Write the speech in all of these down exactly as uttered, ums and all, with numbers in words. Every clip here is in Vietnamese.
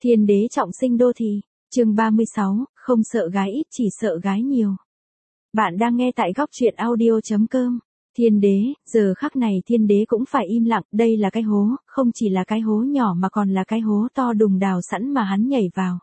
Thiên đế trọng sinh đô thị, chương ba mươi sáu, không sợ gái ít chỉ sợ gái nhiều. Bạn đang nghe tại góc truyện audio chấm com. Thiên đế, giờ khắc này thiên đế cũng phải im lặng, đây là cái hố, không chỉ là cái hố nhỏ mà còn là cái hố to đùng đào sẵn mà hắn nhảy vào.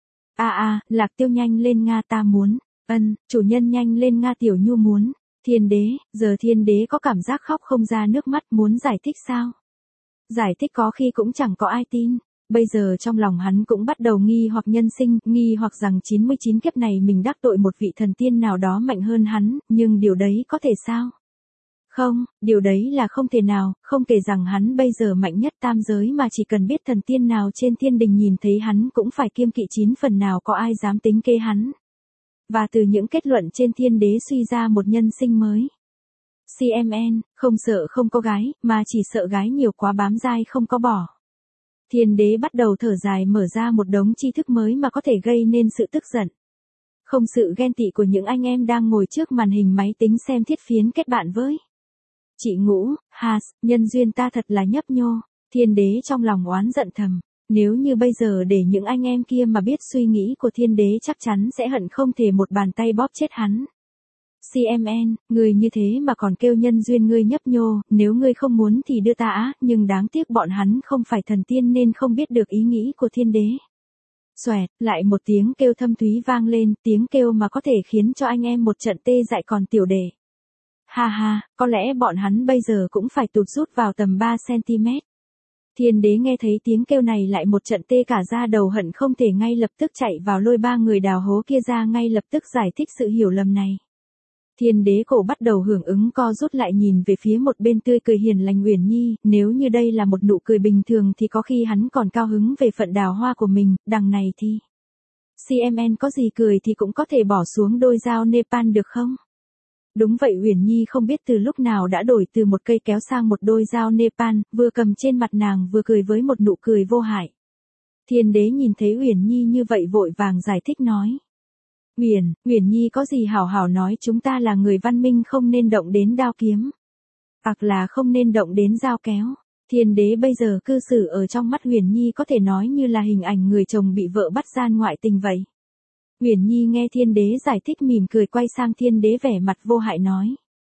A a, Lạc Tiêu nhanh lên Nga ta muốn, ân, chủ nhân nhanh lên Nga tiểu nhu muốn. Thiên đế, giờ thiên đế có cảm giác khóc không ra nước mắt, muốn giải thích sao? Giải thích có khi cũng chẳng có ai tin. Bây giờ trong lòng hắn cũng bắt đầu nghi hoặc nhân sinh, nghi hoặc rằng chín mươi chín kiếp này mình đắc tội một vị thần tiên nào đó mạnh hơn hắn, nhưng điều đấy có thể sao? Không, điều đấy là không thể nào, không kể rằng hắn bây giờ mạnh nhất tam giới mà chỉ cần biết thần tiên nào trên thiên đình nhìn thấy hắn cũng phải kiêng kỵ chín phần nào có ai dám tính kế hắn. Và từ những kết luận trên thiên đế suy ra một nhân sinh mới. xê em en, không sợ không có gái, mà chỉ sợ gái nhiều quá bám dai không có bỏ. Thiên đế bắt đầu thở dài mở ra một đống tri thức mới mà có thể gây nên sự tức giận. Không sự ghen tị của những anh em đang ngồi trước màn hình máy tính xem thiết phiến kết bạn với. Chị Ngũ, Has, nhân duyên ta thật là nhấp nhô. Thiên đế trong lòng oán giận thầm. Nếu như bây giờ để những anh em kia mà biết suy nghĩ của thiên đế chắc chắn sẽ hận không thể một bàn tay bóp chết hắn. xê em en, người như thế mà còn kêu nhân duyên ngươi nhấp nhô, nếu ngươi không muốn thì đưa ta á, nhưng đáng tiếc bọn hắn không phải thần tiên nên không biết được ý nghĩ của thiên đế. Xoẹt, lại một tiếng kêu thâm thúy vang lên, tiếng kêu mà có thể khiến cho anh em một trận tê dại còn tiểu đệ. Ha ha, có lẽ bọn hắn bây giờ cũng phải tụt rút vào tầm ba xăng-ti-mét. Thiên đế nghe thấy tiếng kêu này lại một trận tê cả da đầu hận không thể ngay lập tức chạy vào lôi ba người đào hố kia ra ngay lập tức giải thích sự hiểu lầm này. Thiên đế cổ bắt đầu hưởng ứng co rút lại nhìn về phía một bên tươi cười hiền lành Uyển Nhi, nếu như đây là một nụ cười bình thường thì có khi hắn còn cao hứng về phận đào hoa của mình, đằng này thì. xê em en có gì cười thì cũng có thể bỏ xuống đôi dao Nepal được không? Đúng vậy Uyển Nhi không biết từ lúc nào đã đổi từ một cây kéo sang một đôi dao Nepal, vừa cầm trên mặt nàng vừa cười với một nụ cười vô hại. Thiên đế nhìn thấy Uyển Nhi như vậy vội vàng giải thích nói. Uyển, Uyển Nhi có gì hảo hảo nói chúng ta là người văn minh không nên động đến đao kiếm. Hoặc là không nên động đến dao kéo. Thiên đế bây giờ cư xử ở trong mắt Uyển Nhi có thể nói như là hình ảnh người chồng bị vợ bắt gian ngoại tình vậy. Uyển Nhi nghe thiên đế giải thích mỉm cười quay sang thiên đế vẻ mặt vô hại nói.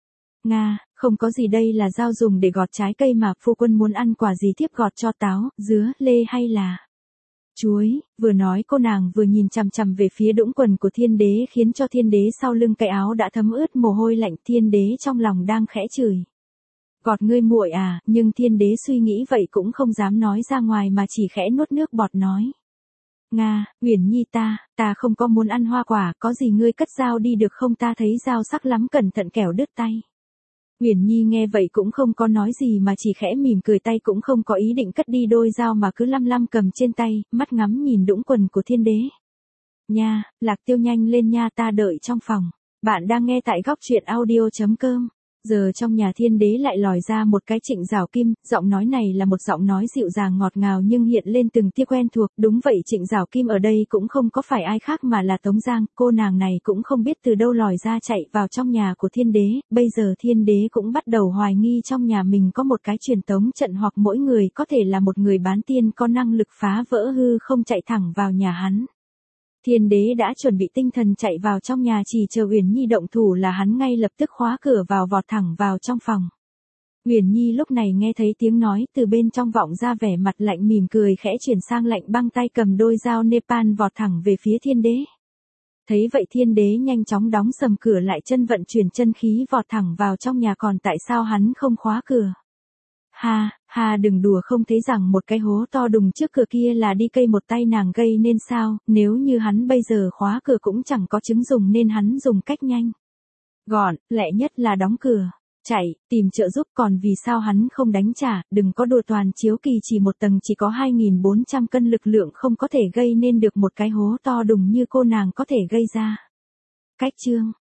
Nga, không có gì đây là dao dùng để gọt trái cây mà phu quân muốn ăn quả gì tiếp gọt cho táo, dứa, lê hay là chuối, vừa nói cô nàng vừa nhìn chằm chằm về phía đũng quần của thiên đế khiến cho thiên đế sau lưng cái áo đã thấm ướt mồ hôi lạnh thiên đế trong lòng đang khẽ chửi. Gọt ngươi muội à, nhưng thiên đế suy nghĩ vậy cũng không dám nói ra ngoài mà chỉ khẽ nuốt nước bọt nói. Nga, Uyển Nhi ta, ta không có muốn ăn hoa quả, có gì ngươi cất dao đi được không ta thấy dao sắc lắm cẩn thận kẻo đứt tay. Uyển Nhi nghe vậy cũng không có nói gì mà chỉ khẽ mỉm cười tay cũng không có ý định cất đi đôi dao mà cứ lăm lăm cầm trên tay, mắt ngắm nhìn đũng quần của thiên đế. Nha, Lạc Tiêu nhanh lên nha ta đợi trong phòng. Bạn đang nghe tại góc truyện audio chấm com. Giờ trong nhà thiên đế lại lòi ra một cái Trịnh Giảo Kim, giọng nói này là một giọng nói dịu dàng ngọt ngào nhưng hiện lên từng tia quen thuộc, đúng vậy Trịnh Giảo Kim ở đây cũng không có phải ai khác mà là Tống Giang, cô nàng này cũng không biết từ đâu lòi ra chạy vào trong nhà của thiên đế, bây giờ thiên đế cũng bắt đầu hoài nghi trong nhà mình có một cái truyền tống trận hoặc mỗi người có thể là một người bán tiên có năng lực phá vỡ hư không chạy thẳng vào nhà hắn. Thiên đế đã chuẩn bị tinh thần chạy vào trong nhà chỉ chờ Uyển Nhi động thủ là hắn ngay lập tức khóa cửa vào vọt thẳng vào trong phòng. Uyển Nhi lúc này nghe thấy tiếng nói từ bên trong vọng ra vẻ mặt lạnh mỉm cười khẽ chuyển sang lạnh băng tay cầm đôi dao Nepal vọt thẳng về phía thiên đế. Thấy vậy thiên đế nhanh chóng đóng sầm cửa lại chân vận chuyển chân khí vọt thẳng vào trong nhà còn tại sao hắn không khóa cửa. Ha, ha đừng đùa không thấy rằng một cái hố to đùng trước cửa kia là đi cây một tay nàng gây nên sao, nếu như hắn bây giờ khóa cửa cũng chẳng có chứng dùng nên hắn dùng cách nhanh. Gọn, lẹ nhất là đóng cửa, chạy, tìm trợ giúp còn vì sao hắn không đánh trả, đừng có đùa toàn chiếu kỳ chỉ một tầng chỉ có hai nghìn bốn trăm cân lực lượng không có thể gây nên được một cái hố to đùng như cô nàng có thể gây ra. Cách chương.